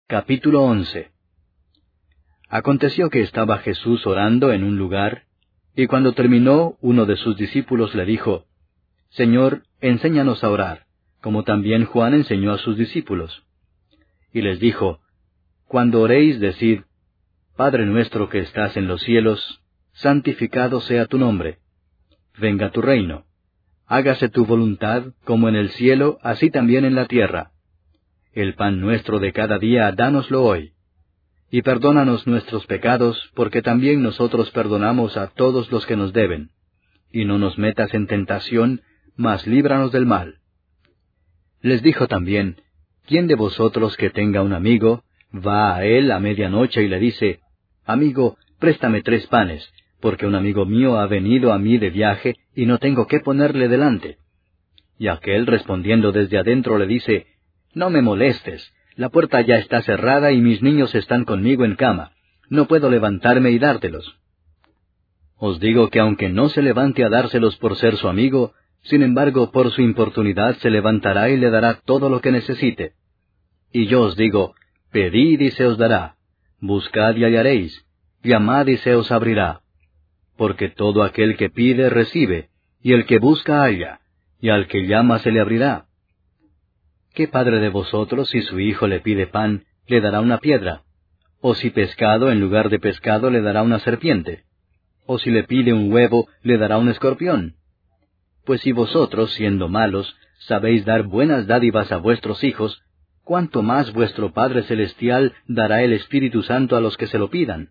Capítulo 11. Aconteció que estaba Jesús orando en un lugar, y cuando terminó, uno de sus discípulos le dijo, Señor, enséñanos a orar, como también Juan enseñó a sus discípulos. Y les dijo, Cuando oréis, decid, Padre nuestro que estás en los cielos, santificado sea tu nombre. Venga tu reino. Hágase tu voluntad, como en el cielo, así también en la tierra. El pan nuestro de cada día, dánoslo hoy. Y perdónanos nuestros pecados, porque también nosotros perdonamos a todos los que nos deben. Y no nos metas en tentación, mas líbranos del mal. Les dijo también, ¿quién de vosotros que tenga un amigo, va a él a medianoche y le dice, Amigo, préstame 3 panes, porque un amigo mío ha venido a mí de viaje, y no tengo qué ponerle delante? Y aquél respondiendo desde adentro le dice, No me molestes, la puerta ya está cerrada y mis niños están conmigo en cama, no puedo levantarme y dártelos. Os digo que aunque no se levante a dárselos por ser su amigo, sin embargo por su importunidad se levantará y le dará todo lo que necesite. Y yo os digo, pedid y se os dará, buscad y hallaréis, llamad y se os abrirá. Porque todo aquel que pide recibe, y el que busca halla, y al que llama se le abrirá. ¿Qué padre de vosotros, si su hijo le pide pan, le dará una piedra? ¿O si pescado en lugar de pescado le dará una serpiente? ¿O si le pide un huevo, le dará un escorpión? Pues si vosotros, siendo malos, sabéis dar buenas dádivas a vuestros hijos, ¿cuánto más vuestro Padre Celestial dará el Espíritu Santo a los que se lo pidan?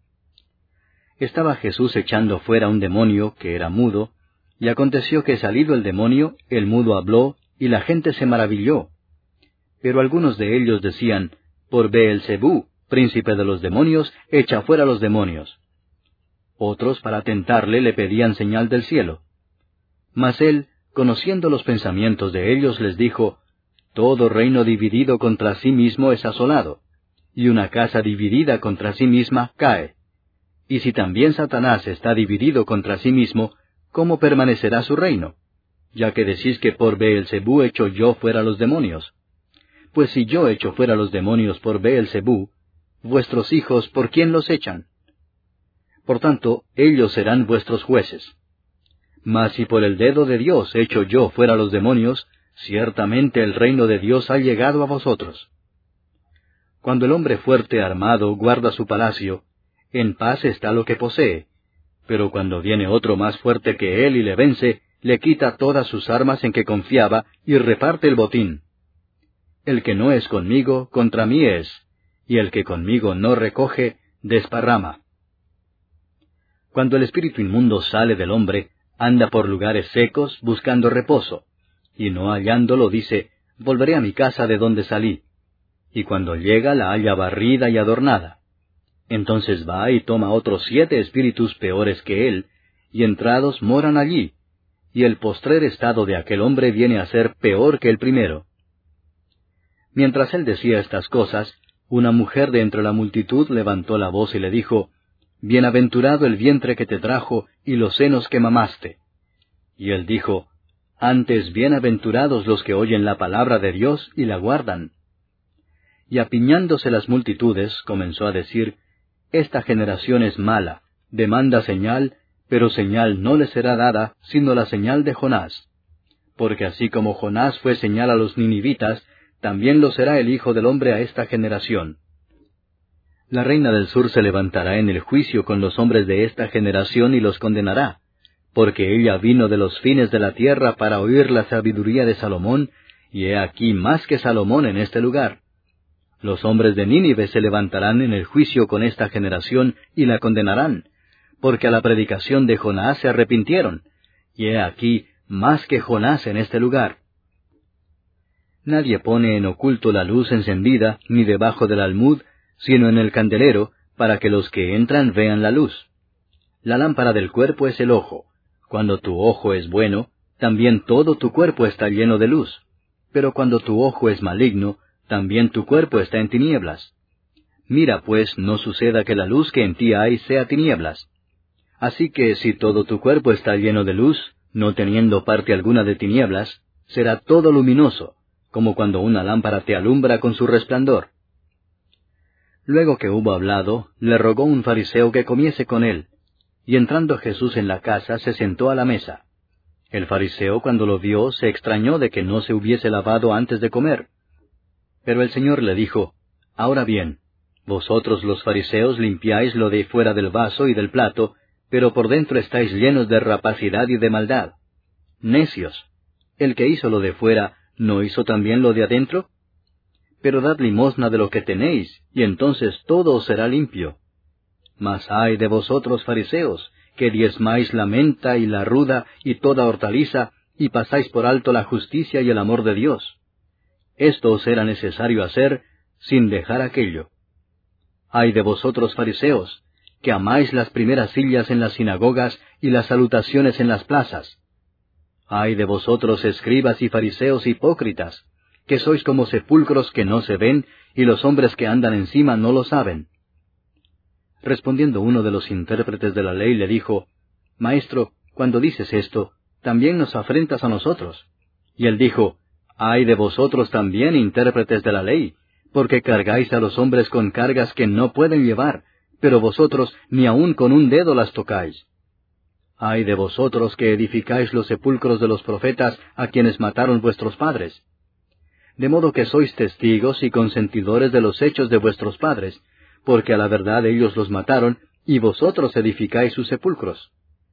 Estaba Jesús echando fuera un demonio, que era mudo, y aconteció que salido el demonio, el mudo habló, y la gente se maravilló. Pero algunos de ellos decían, Por Beelzebú, príncipe de los demonios, echa fuera los demonios. Otros, para tentarle, le pedían señal del cielo. Mas él, conociendo los pensamientos de ellos, les dijo, Todo reino dividido contra sí mismo es asolado, y una casa dividida contra sí misma cae. Y si también Satanás está dividido contra sí mismo, ¿cómo permanecerá su reino? Ya que decís que por Beelzebú echo yo fuera los demonios. Pues si yo echo fuera los demonios por Beelzebú, vuestros hijos, ¿por quién los echan? Por tanto, ellos serán vuestros jueces. Mas si por el dedo de Dios echo yo fuera los demonios, ciertamente el reino de Dios ha llegado a vosotros. Cuando el hombre fuerte armado guarda su palacio, en paz está lo que posee, pero cuando viene otro más fuerte que él y le vence, le quita todas sus armas en que confiaba y reparte el botín. El que no es conmigo, contra mí es, y el que conmigo no recoge, desparrama. Cuando el espíritu inmundo sale del hombre, anda por lugares secos buscando reposo, y no hallándolo dice, Volveré a mi casa de donde salí. Y cuando llega la halla barrida y adornada. Entonces va y toma otros 7 espíritus peores que él, y entrados moran allí, y el postrer estado de aquel hombre viene a ser peor que el primero. Mientras él decía estas cosas, una mujer de entre la multitud levantó la voz y le dijo, Bienaventurado el vientre que te trajo y los senos que mamaste. Y él dijo, Antes bienaventurados los que oyen la palabra de Dios y la guardan. Y apiñándose las multitudes, comenzó a decir, Esta generación es mala, demanda señal, pero señal no le será dada, sino la señal de Jonás. Porque así como Jonás fue señal a los ninivitas, también lo será el Hijo del Hombre a esta generación. La reina del sur se levantará en el juicio con los hombres de esta generación y los condenará, porque ella vino de los fines de la tierra para oír la sabiduría de Salomón, y he aquí más que Salomón en este lugar. Los hombres de Nínive se levantarán en el juicio con esta generación y la condenarán, porque a la predicación de Jonás se arrepintieron, y he aquí más que Jonás en este lugar. Nadie pone en oculto la luz encendida, ni debajo del almud, sino en el candelero, para que los que entran vean la luz. La lámpara del cuerpo es el ojo. Cuando tu ojo es bueno, también todo tu cuerpo está lleno de luz. Pero cuando tu ojo es maligno, también tu cuerpo está en tinieblas. Mira pues, no suceda que la luz que en ti hay sea tinieblas. Así que si todo tu cuerpo está lleno de luz, no teniendo parte alguna de tinieblas, será todo luminoso, como cuando una lámpara te alumbra con su resplandor. Luego que hubo hablado, le rogó un fariseo que comiese con él, y entrando Jesús en la casa, se sentó a la mesa. El fariseo, cuando lo vio, se extrañó de que no se hubiese lavado antes de comer. Pero el Señor le dijo, Ahora bien, vosotros los fariseos limpiáis lo de fuera del vaso y del plato, pero por dentro estáis llenos de rapacidad y de maldad. Necios, el que hizo lo de fuera, ¿no hizo también lo de adentro? Pero dad limosna de lo que tenéis, y entonces todo os será limpio. Mas ay de vosotros fariseos, que diezmáis la menta y la ruda y toda hortaliza, y pasáis por alto la justicia y el amor de Dios. Esto os era necesario hacer, sin dejar aquello. Ay de vosotros fariseos, que amáis las primeras sillas en las sinagogas y las salutaciones en las plazas. Ay de vosotros escribas y fariseos hipócritas, que sois como sepulcros que no se ven, y los hombres que andan encima no lo saben. Respondiendo uno de los intérpretes de la ley le dijo, Maestro, cuando dices esto, también nos afrentas a nosotros. Y él dijo, Ay de vosotros también, intérpretes de la ley, porque cargáis a los hombres con cargas que no pueden llevar, pero vosotros ni aun con un dedo las tocáis. Ay de vosotros que edificáis los sepulcros de los profetas a quienes mataron vuestros padres. De modo que sois testigos y consentidores de los hechos de vuestros padres, porque a la verdad ellos los mataron, y vosotros edificáis sus sepulcros.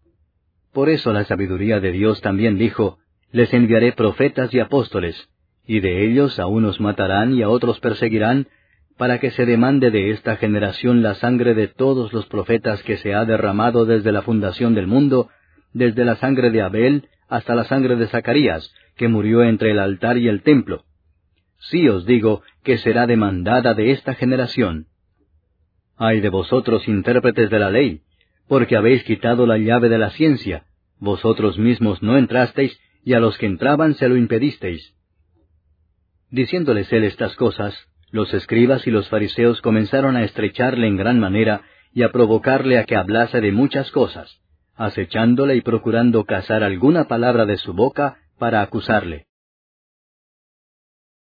Por eso la sabiduría de Dios también dijo, Les enviaré profetas y apóstoles, y de ellos a unos matarán y a otros perseguirán, para que se demande de esta generación la sangre de todos los profetas que se ha derramado desde la fundación del mundo, desde la sangre de Abel hasta la sangre de Zacarías, que murió entre el altar y el templo. Sí os digo que será demandada de esta generación. Ay de vosotros, intérpretes de la ley, porque habéis quitado la llave de la ciencia, vosotros mismos no entrasteis, y a los que entraban se lo impedisteis. Diciéndoles él estas cosas, los escribas y los fariseos comenzaron a estrecharle en gran manera, y a provocarle a que hablase de muchas cosas, acechándole y procurando cazar alguna palabra de su boca para acusarle.